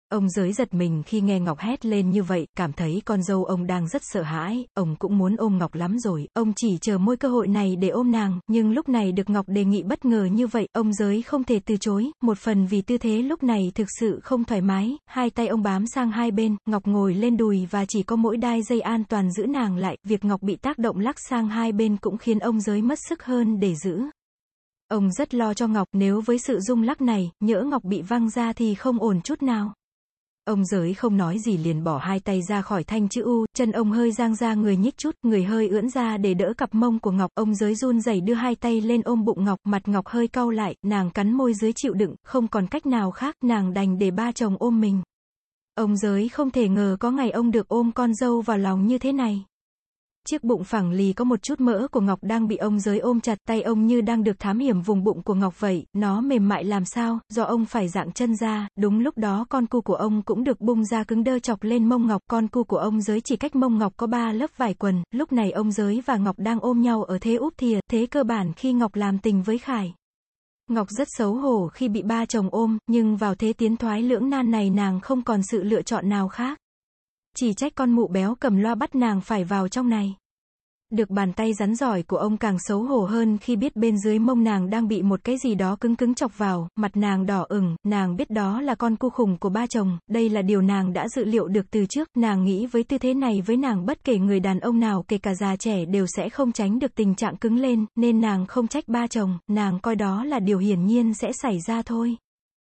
Ông Giới giật mình khi nghe Ngọc hét lên như vậy, cảm thấy con dâu ông đang rất sợ hãi, ông cũng muốn ôm Ngọc lắm rồi, ông chỉ chờ mỗi cơ hội này để ôm nàng, nhưng lúc này được Ngọc đề nghị bất ngờ như vậy, ông Giới không thể từ chối, một phần vì tư thế lúc này thực sự không thoải mái, hai tay ông bám sang hai bên, Ngọc ngồi lên đùi và chỉ có mỗi đai dây an toàn giữ nàng lại, việc Ngọc bị tác động lắc sang hai bên cũng khiến ông Giới mất sức hơn để giữ. Ông rất lo cho Ngọc, nếu với sự rung lắc này, nhỡ Ngọc bị văng ra thì không ổn chút nào. Ông Giới không nói gì liền bỏ hai tay ra khỏi thanh chữ U, chân ông hơi dang ra người nhích chút, người hơi ưỡn ra để đỡ cặp mông của Ngọc, ông Giới run rẩy đưa hai tay lên ôm bụng Ngọc, mặt Ngọc hơi cau lại, nàng cắn môi dưới chịu đựng, không còn cách nào khác, nàng đành để ba chồng ôm mình. Ông Giới không thể ngờ có ngày ông được ôm con dâu vào lòng như thế này. Chiếc bụng phẳng lì có một chút mỡ của Ngọc đang bị ông Giới ôm chặt, tay ông như đang được thám hiểm vùng bụng của Ngọc vậy, nó mềm mại làm sao, do ông phải dạng chân ra, đúng lúc đó con cu của ông cũng được bung ra cứng đơ chọc lên mông Ngọc, con cu của ông Giới chỉ cách mông Ngọc có 3 lớp vải quần, lúc này ông Giới và Ngọc đang ôm nhau ở thế úp thìa, thế cơ bản khi Ngọc làm tình với Khải. Ngọc rất xấu hổ khi bị ba chồng ôm, nhưng vào thế tiến thoái lưỡng nan này nàng không còn sự lựa chọn nào khác. Chỉ trách con mụ béo cầm loa bắt nàng phải vào trong này. Được bàn tay rắn giỏi của ông càng xấu hổ hơn khi biết bên dưới mông nàng đang bị một cái gì đó cứng cứng chọc vào, mặt nàng đỏ ửng, nàng biết đó là con cu khủng của ba chồng, đây là điều nàng đã dự liệu được từ trước, nàng nghĩ với tư thế này với nàng bất kể người đàn ông nào kể cả già trẻ đều sẽ không tránh được tình trạng cứng lên, nên nàng không trách ba chồng, nàng coi đó là điều hiển nhiên sẽ xảy ra thôi.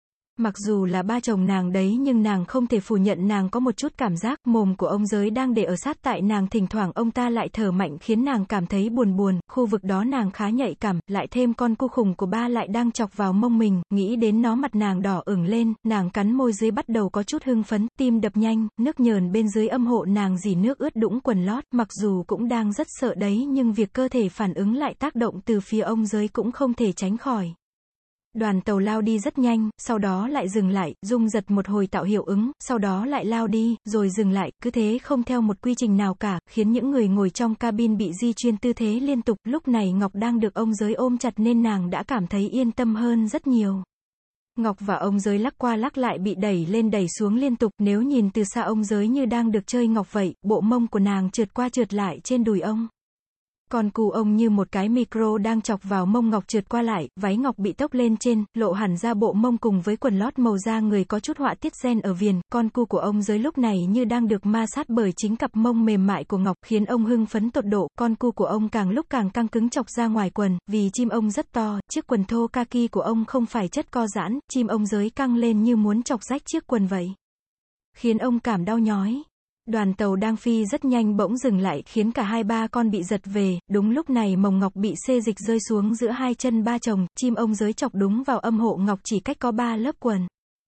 Mặc dù là ba chồng nàng đấy nhưng nàng không thể phủ nhận nàng có một chút cảm giác mồm của ông Giới đang để ở sát tại nàng, thỉnh thoảng ông ta lại thở mạnh khiến nàng cảm thấy buồn buồn, khu vực đó nàng khá nhạy cảm, lại thêm con cu khủng của ba lại đang chọc vào mông mình, nghĩ đến nó mặt nàng đỏ ửng lên, nàng cắn môi dưới bắt đầu có chút hưng phấn, tim đập nhanh, nước nhờn bên dưới âm hộ nàng dì nước ướt đũng quần lót, mặc dù cũng đang rất sợ đấy nhưng việc cơ thể phản ứng lại tác động từ phía ông Giới cũng không thể tránh khỏi. Đoàn tàu lao đi rất nhanh, sau đó lại dừng lại, rung giật một hồi tạo hiệu ứng, sau đó lại lao đi, rồi dừng lại, cứ thế không theo một quy trình nào cả, khiến những người ngồi trong cabin bị di chuyển tư thế liên tục, lúc này Ngọc đang được ông Giới ôm chặt nên nàng đã cảm thấy yên tâm hơn rất nhiều. Ngọc và ông Giới lắc qua lắc lại bị đẩy lên đẩy xuống liên tục, nếu nhìn từ xa ông Giới như đang được chơi Ngọc vậy, bộ mông của nàng trượt qua trượt lại trên đùi ông. Còn cù ông như một cái micro đang chọc vào mông Ngọc trượt qua lại, váy Ngọc bị tốc lên trên, lộ hẳn ra bộ mông cùng với quần lót màu da người có chút họa tiết gen ở viền, con cu của ông Giới lúc này như đang được ma sát bởi chính cặp mông mềm mại của Ngọc, khiến ông hưng phấn tột độ, con cu của ông càng lúc càng căng cứng chọc ra ngoài quần, vì chim ông rất to, chiếc quần thô kaki của ông không phải chất co giãn, chim ông Giới căng lên như muốn chọc rách chiếc quần vậy. Khiến ông cảm đau nhói. Đoàn tàu đang phi rất nhanh bỗng dừng lại khiến cả hai ba con bị giật về, đúng lúc này mông Ngọc bị xê dịch rơi xuống giữa hai chân ba chồng, chim ông Giới chọc đúng vào âm hộ Ngọc chỉ cách có 3 lớp quần.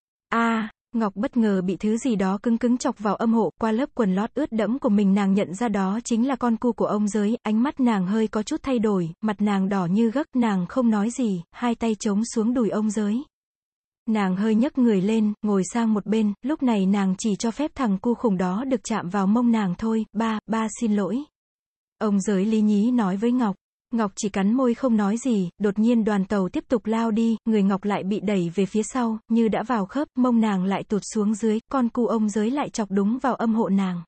Ngọc bất ngờ bị thứ gì đó cứng cứng chọc vào âm hộ, qua lớp quần lót ướt đẫm của mình nàng nhận ra đó chính là con cu của ông Giới, ánh mắt nàng hơi có chút thay đổi, mặt nàng đỏ như gấc, nàng không nói gì, hai tay chống xuống đùi ông Giới. Nàng hơi nhấc người lên, ngồi sang một bên, lúc này nàng chỉ cho phép thằng cu khủng đó được chạm vào mông nàng thôi, ba xin lỗi. Ông Giới lý nhí nói với Ngọc. Ngọc chỉ cắn môi không nói gì, đột nhiên đoàn tàu tiếp tục lao đi, người Ngọc lại bị đẩy về phía sau, như đã vào khớp, mông nàng lại tụt xuống dưới, con cu ông Giới lại chọc đúng vào âm hộ nàng.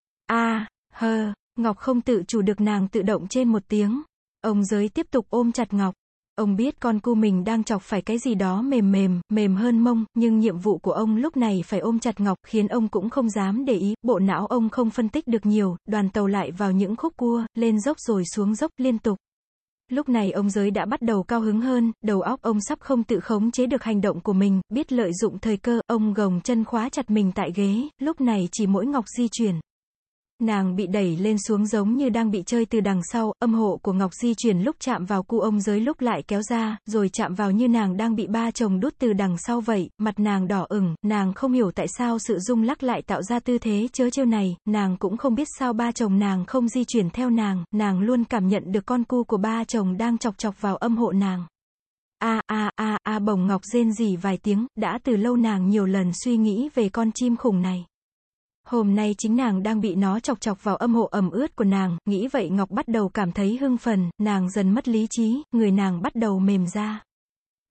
Ngọc không tự chủ được nàng tự động trên một tiếng. Ông Giới tiếp tục ôm chặt Ngọc. Ông biết con cu mình đang chọc phải cái gì đó mềm hơn mông, nhưng nhiệm vụ của ông lúc này phải ôm chặt Ngọc, khiến ông cũng không dám để ý, bộ não ông không phân tích được nhiều, đoàn tàu lại vào những khúc cua, lên dốc rồi xuống dốc liên tục. Lúc này ông Giới đã bắt đầu cao hứng hơn, đầu óc ông sắp không tự khống chế được hành động của mình, biết lợi dụng thời cơ, ông gồng chân khóa chặt mình tại ghế, lúc này chỉ mỗi Ngọc di chuyển. Nàng bị đẩy lên xuống giống như đang bị chơi từ đằng sau, âm hộ của Ngọc di chuyển lúc chạm vào cu ông Giới lúc lại kéo ra, rồi chạm vào như nàng đang bị ba chồng đút từ đằng sau vậy, mặt nàng đỏ ửng, nàng không hiểu tại sao sự rung lắc lại tạo ra tư thế trớ trêu này, nàng cũng không biết sao ba chồng nàng không di chuyển theo nàng luôn cảm nhận được con cu của ba chồng đang chọc vào âm hộ nàng. Bồng Ngọc rên rỉ vài tiếng, đã từ lâu nàng nhiều lần suy nghĩ về con chim khủng này. Hôm nay chính nàng đang bị nó chọc vào âm hộ ẩm ướt của nàng, nghĩ vậy Ngọc bắt đầu cảm thấy hưng phấn, nàng dần mất lý trí, người nàng bắt đầu mềm ra.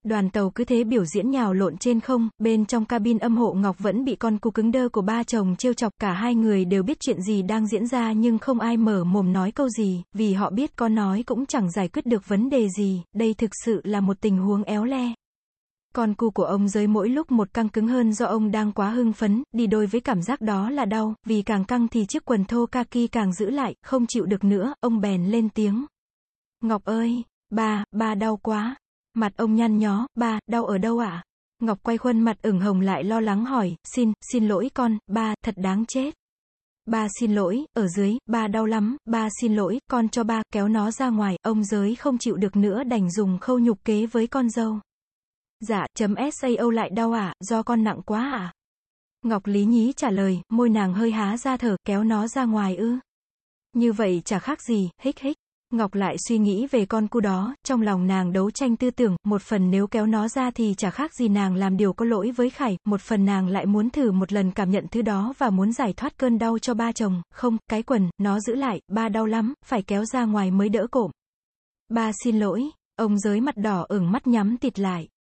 Đoàn tàu cứ thế biểu diễn nhào lộn trên không, bên trong cabin âm hộ Ngọc vẫn bị con cu cứng đơ của ba chồng trêu chọc, cả hai người đều biết chuyện gì đang diễn ra nhưng không ai mở mồm nói câu gì, vì họ biết có nói cũng chẳng giải quyết được vấn đề gì, đây thực sự là một tình huống éo le. Con cu của ông Giới mỗi lúc một căng cứng hơn do ông đang quá hưng phấn, đi đôi với cảm giác đó là đau, vì càng căng thì chiếc quần thô kaki càng giữ lại, không chịu được nữa, ông bèn lên tiếng. Ngọc ơi, ba đau quá. Mặt ông nhăn nhó, ba, đau ở đâu ạ? Ngọc quay khuôn mặt ửng hồng lại lo lắng hỏi, xin lỗi con, ba, thật đáng chết. Ba xin lỗi, ở dưới, ba đau lắm, ba xin lỗi, con cho ba, kéo nó ra ngoài, ông Giới không chịu được nữa đành dùng khâu nhục kế với con dâu. Dạ, sao lại đau à, do con nặng quá à? Ngọc lý nhí trả lời, môi nàng hơi há ra thở, kéo nó ra ngoài ư? Như vậy chả khác gì, hích. Ngọc lại suy nghĩ về con cu đó, trong lòng nàng đấu tranh tư tưởng, một phần nếu kéo nó ra thì chả khác gì nàng làm điều có lỗi với Khải, một phần nàng lại muốn thử một lần cảm nhận thứ đó và muốn giải thoát cơn đau cho ba chồng, không, cái quần, nó giữ lại, ba đau lắm, phải kéo ra ngoài mới đỡ cộm. Ba xin lỗi, ông Giới mặt đỏ ửng mắt nhắm tịt lại.